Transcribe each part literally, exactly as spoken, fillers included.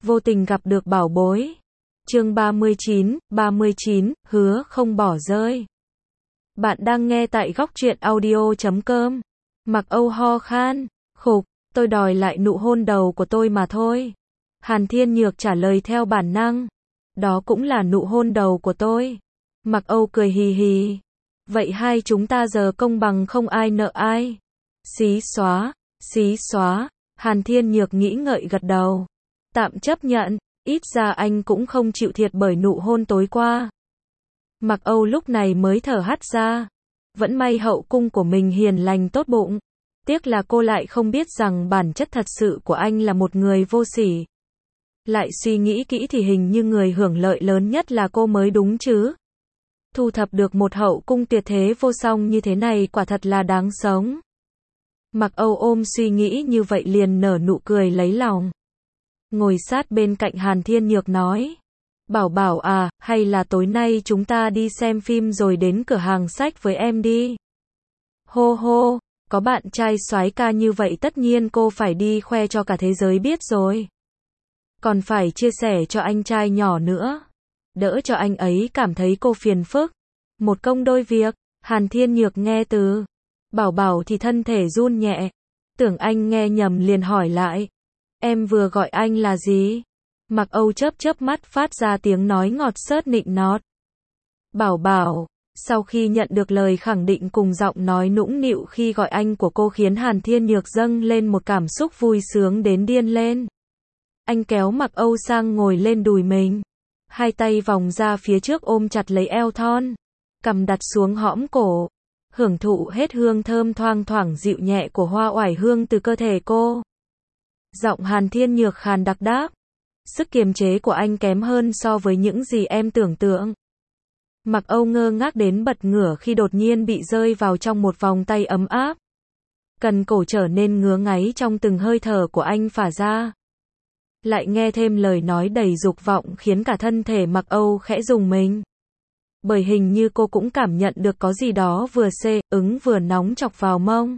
Vô tình gặp được bảo bối. Chương ba mươi chín, ba mươi chín, hứa không bỏ rơi. Bạn đang nghe tại góc truyện audio chấm com. Mặc Âu ho khan, khục, tôi đòi lại nụ hôn đầu của tôi mà thôi. Hàn Thiên Nhược trả lời theo bản năng. Đó cũng là nụ hôn đầu của tôi. Mặc Âu cười hì hì. Vậy hai chúng ta giờ công bằng không ai nợ ai. Xí xóa, xí xóa. Hàn Thiên Nhược nghĩ ngợi gật đầu. Tạm chấp nhận, ít ra anh cũng không chịu thiệt bởi nụ hôn tối qua. Mặc Âu lúc này mới thở hắt ra. Vẫn may hậu cung của mình hiền lành tốt bụng. Tiếc là cô lại không biết rằng bản chất thật sự của anh là một người vô sỉ. Lại suy nghĩ kỹ thì hình như người hưởng lợi lớn nhất là cô mới đúng chứ. Thu thập được một hậu cung tuyệt thế vô song như thế này quả thật là đáng sống. Mặc Âu ôm suy nghĩ như vậy liền nở nụ cười lấy lòng. Ngồi sát bên cạnh Hàn Thiên Nhược nói. Bảo Bảo à, hay là tối nay chúng ta đi xem phim rồi đến cửa hàng sách với em đi. Hô hô, có bạn trai soái ca như vậy tất nhiên cô phải đi khoe cho cả thế giới biết rồi. Còn phải chia sẻ cho anh trai nhỏ nữa. Đỡ cho anh ấy cảm thấy cô phiền phức. Một công đôi việc, Hàn Thiên Nhược nghe từ Bảo Bảo thì thân thể run nhẹ. Tưởng anh nghe nhầm liền hỏi lại. Em vừa gọi anh là gì? Mặc Âu chớp chớp mắt phát ra tiếng nói ngọt xớt nịnh nọt. Bảo Bảo, sau khi nhận được lời khẳng định cùng giọng nói nũng nịu khi gọi anh của cô khiến Hàn Thiên Nhược dâng lên một cảm xúc vui sướng đến điên lên. Anh kéo Mặc Âu sang ngồi lên đùi mình. Hai tay vòng ra phía trước ôm chặt lấy eo thon. Cằm đặt xuống hõm cổ. Hưởng thụ hết hương thơm thoang thoảng dịu nhẹ của hoa oải hương từ cơ thể cô. Giọng Hàn Thiên Nhược khàn đặc đáp. Sức kiềm chế của anh kém hơn so với những gì em tưởng tượng. Mặc Âu ngơ ngác đến bật ngửa khi đột nhiên bị rơi vào trong một vòng tay ấm áp. Cần cổ trở nên ngứa ngáy trong từng hơi thở của anh phả ra. Lại nghe thêm lời nói đầy dục vọng khiến cả thân thể Mặc Âu khẽ rùng mình. Bởi hình như cô cũng cảm nhận được có gì đó vừa xê, ứng vừa nóng chọc vào mông.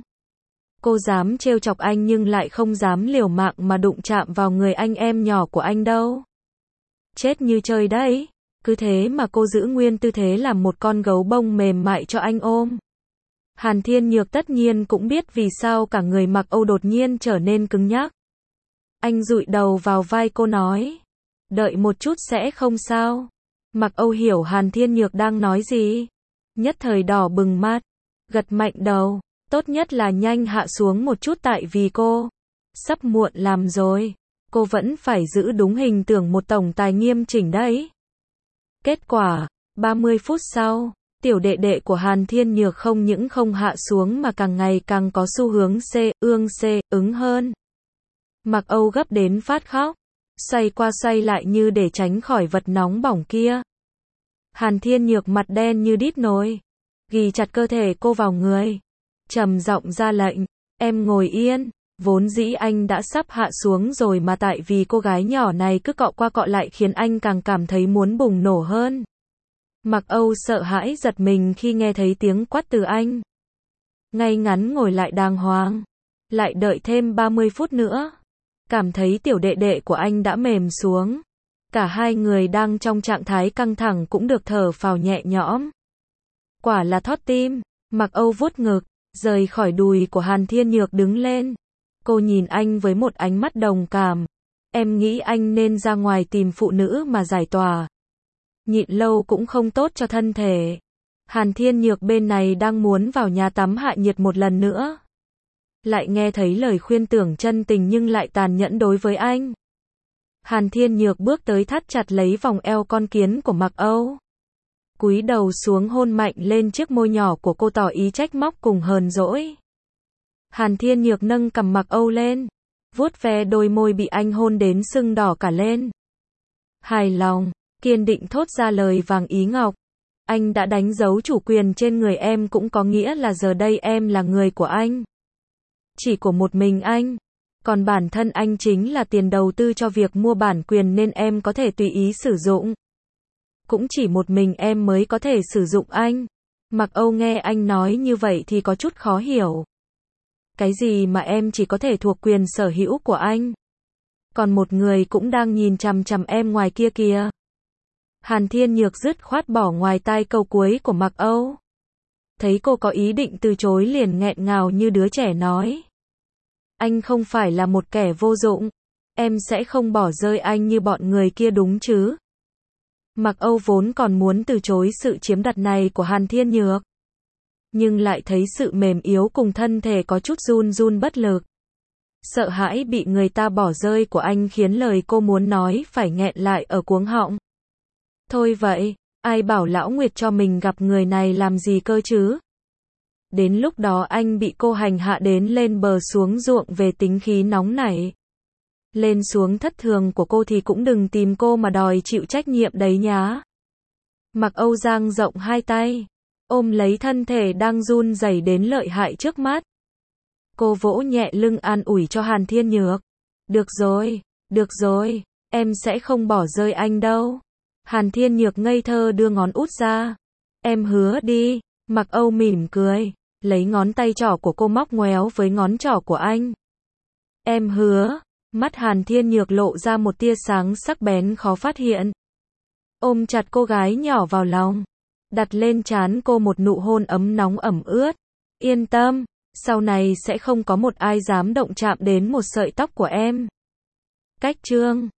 Cô dám trêu chọc anh nhưng lại không dám liều mạng mà đụng chạm vào người anh em nhỏ của anh đâu. Chết như chơi đấy. Cứ thế mà cô giữ nguyên tư thế làm một con gấu bông mềm mại cho anh ôm. Hàn Thiên Nhược tất nhiên cũng biết vì sao cả người Mặc Âu đột nhiên trở nên cứng nhắc. Anh dụi đầu vào vai cô nói. Đợi một chút sẽ không sao. Mặc Âu hiểu Hàn Thiên Nhược đang nói gì. Nhất thời đỏ bừng mắt. Gật mạnh đầu. Tốt nhất là nhanh hạ xuống một chút tại vì cô sắp muộn làm rồi. Cô vẫn phải giữ đúng hình tượng một tổng tài nghiêm chỉnh đấy. Kết quả, ba mươi phút sau, tiểu đệ đệ của Hàn Thiên Nhược không những không hạ xuống mà càng ngày càng có xu hướng C, ương C, ứng hơn. Mặc Âu gấp đến phát khóc. Xoay qua xoay lại như để tránh khỏi vật nóng bỏng kia. Hàn Thiên Nhược mặt đen như đít nồi. Ghì chặt cơ thể cô vào người. Trầm giọng ra lệnh, em ngồi yên. Vốn dĩ anh đã sắp hạ xuống rồi mà tại vì cô gái nhỏ này cứ cọ qua cọ lại khiến anh càng cảm thấy muốn bùng nổ hơn. Mặc Âu sợ hãi giật mình khi nghe thấy tiếng quát từ anh. Ngay ngắn ngồi lại đàng hoàng. Lại đợi thêm ba mươi phút nữa. Cảm thấy tiểu đệ đệ của anh đã mềm xuống. Cả hai người đang trong trạng thái căng thẳng cũng được thở phào nhẹ nhõm. Quả là thót tim. Mặc Âu vuốt ngực. Rời khỏi đùi của Hàn Thiên Nhược đứng lên. Cô nhìn anh với một ánh mắt đồng cảm. Em nghĩ anh nên ra ngoài tìm phụ nữ mà giải tỏa. Nhịn lâu cũng không tốt cho thân thể. Hàn Thiên Nhược bên này đang muốn vào nhà tắm hạ nhiệt một lần nữa. Lại nghe thấy lời khuyên tưởng chân tình nhưng lại tàn nhẫn đối với anh. Hàn Thiên Nhược bước tới thắt chặt lấy vòng eo con kiến của Mặc Âu. Cúi đầu xuống hôn mạnh lên chiếc môi nhỏ của cô tỏ ý trách móc cùng hờn dỗi. Hàn Thiên Nhược nâng cằm Mặc Âu lên. Vuốt ve đôi môi bị anh hôn đến sưng đỏ cả lên. Hài lòng, kiên định thốt ra lời vàng ý ngọc. Anh đã đánh dấu chủ quyền trên người em cũng có nghĩa là giờ đây em là người của anh. Chỉ của một mình anh. Còn bản thân anh chính là tiền đầu tư cho việc mua bản quyền nên em có thể tùy ý sử dụng. Cũng chỉ một mình em mới có thể sử dụng anh. Mặc Âu nghe anh nói như vậy thì có chút khó hiểu. Cái gì mà em chỉ có thể thuộc quyền sở hữu của anh? Còn một người cũng đang nhìn chằm chằm em ngoài kia kìa. Hàn Thiên Nhược dứt khoát bỏ ngoài tai câu cuối của Mặc Âu. Thấy cô có ý định từ chối liền nghẹn ngào như đứa trẻ nói. Anh không phải là một kẻ vô dụng. Em sẽ không bỏ rơi anh như bọn người kia đúng chứ. Mặc Âu vốn còn muốn từ chối sự chiếm đặt này của Hàn Thiên Nhược. Nhưng lại thấy sự mềm yếu cùng thân thể có chút run run bất lực. Sợ hãi bị người ta bỏ rơi của anh khiến lời cô muốn nói phải nghẹn lại ở cuống họng. Thôi vậy, ai bảo Lão Nguyệt cho mình gặp người này làm gì cơ chứ? Đến lúc đó anh bị cô hành hạ đến lên bờ xuống ruộng về tính khí nóng nảy. Lên xuống thất thường của cô thì cũng đừng tìm cô mà đòi chịu trách nhiệm đấy nhá. Mặc Âu dang rộng hai tay, ôm lấy thân thể đang run rẩy đến lợi hại trước mắt. Cô vỗ nhẹ lưng an ủi cho Hàn Thiên Nhược. Được rồi, được rồi, em sẽ không bỏ rơi anh đâu. Hàn Thiên Nhược ngây thơ đưa ngón út ra. Em hứa đi. Mặc Âu mỉm cười, lấy ngón tay trỏ của cô móc ngoéo với ngón trỏ của anh. Em hứa. Mắt Hàn Thiên Nhược lộ ra một tia sáng sắc bén khó phát hiện. Ôm chặt cô gái nhỏ vào lòng, đặt lên trán cô một nụ hôn ấm nóng ẩm ướt. Yên tâm, sau này sẽ không có một ai dám động chạm đến một sợi tóc của em. Cách chương